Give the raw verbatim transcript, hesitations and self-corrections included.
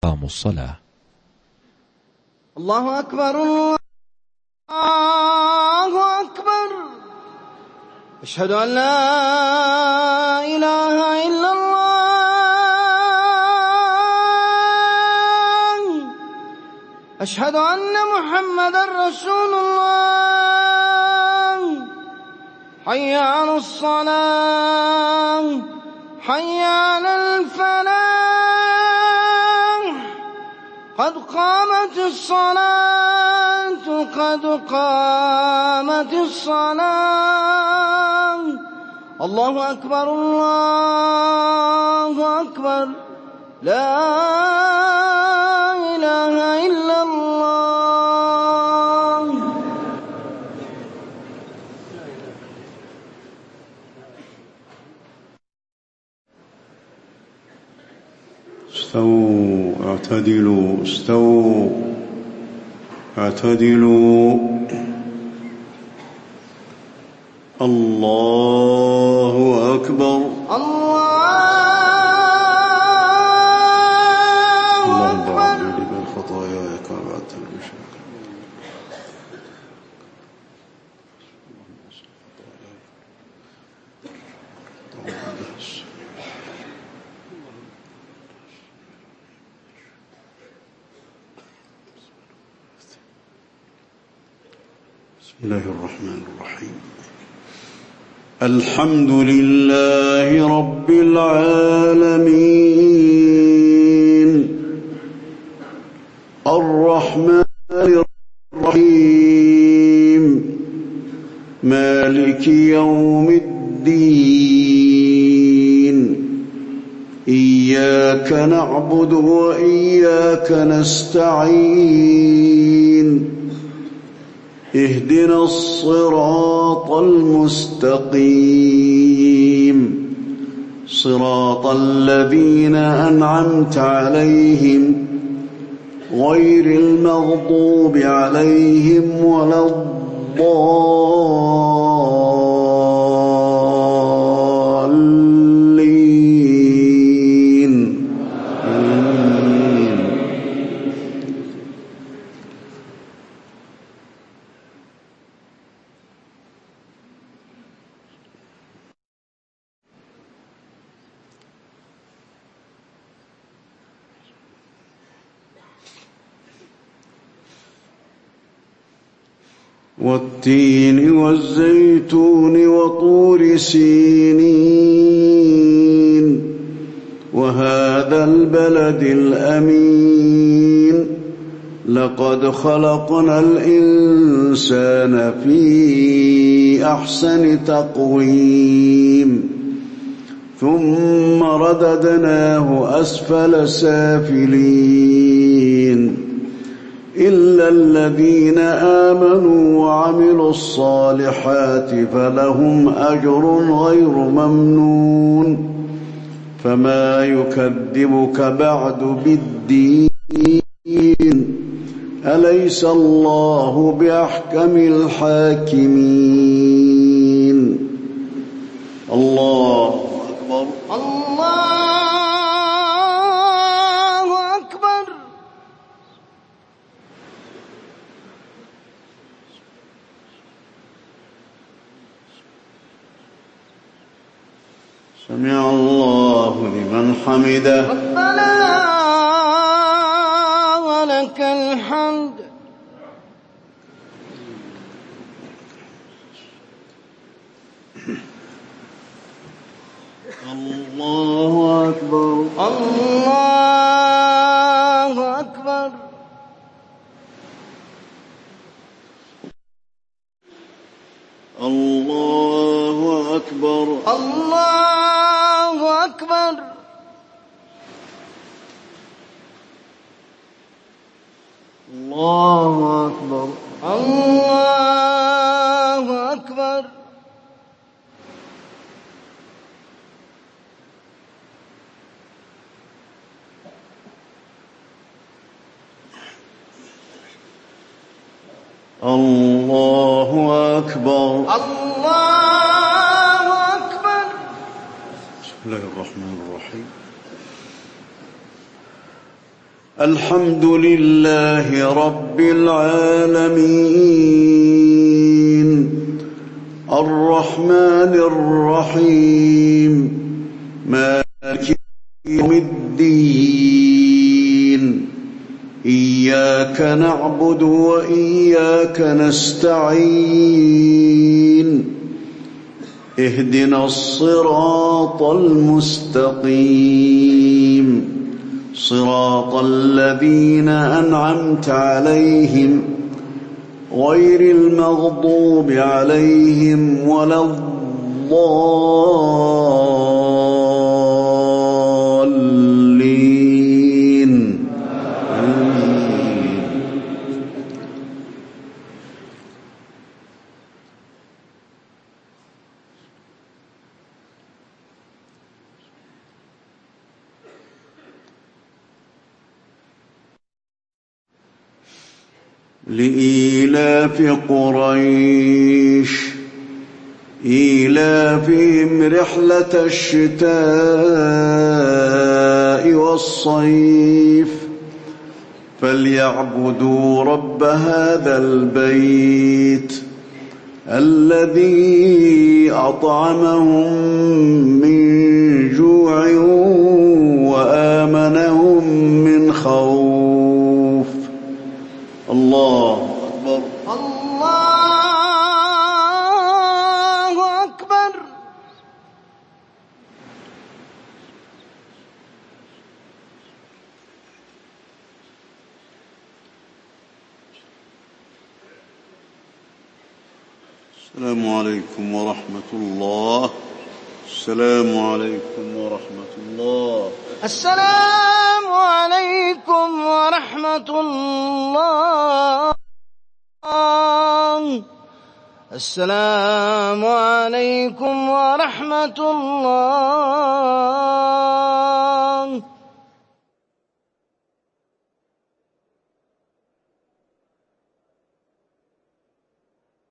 قاموا الصلاة. الله أكبر الله أكبر، أشهد أن لا إله إلا الله، أشهد أن محمدا رسول الله. حي على الصلاة، حي على الفلاح، قد قامت الصلاة، قد قامت الصلاة. الله أكبر الله أكبر، لا إله إلا الله. استووا اعتدلوا استووا اعتدلوا. الله أكبر. الله أكبر. من خطاياي كما بعدت المشرك. بسم الله الرحمن الرحيم. الحمد لله رب العالمين، الرحمن الرحيم، مالك يوم الدين. إياك نعبد وإياك نستعين. اهدنا الصراط المستقيم، صراط الذين أنعمت عليهم غير المغضوب عليهم ولا الضالين. آمين. والتين والزيتون وطور سينين، وهذا البلد الأمين. لقد خلقنا الإنسان في أحسن تقويم، ثم رددناه أسفل سافلين، إلا الذين آمنوا وعملوا الصالحات فلهم أجر غير ممنون. فما يكذبك بعد بالدين، أليس الله بأحكم الحاكمين. الله أكبر. الله أكبر. سمع الله لمن حمده. ربنا ولك الحمد. الله أكبر. الله أكبر. الله أكبر. الله أكبر. الله أكبر. الله أكبر. الله أكبر. الله أكبر. بسم الله الرحمن الرحيم. الحمد لله رب العالمين الرحمن الرحيم مالك يوم الدين إياك نعبد وإياك نستعين اهدنا الصراط المستقيم صراط الذين أنعمت عليهم غير المغضوب عليهم ولا الضالين آمين. لإيلاف قريش إيلافهم رحلة الشتاء والصيف فليعبدوا رب هذا البيت الذي أطعمهم من جوع وآمنهم من خوف. الله أكبر. الله أكبر. السلام عليكم ورحمة الله. السلام عليكم ورحمة الله. السلام عليكم ورحمة الله. السلام عليكم ورحمة الله.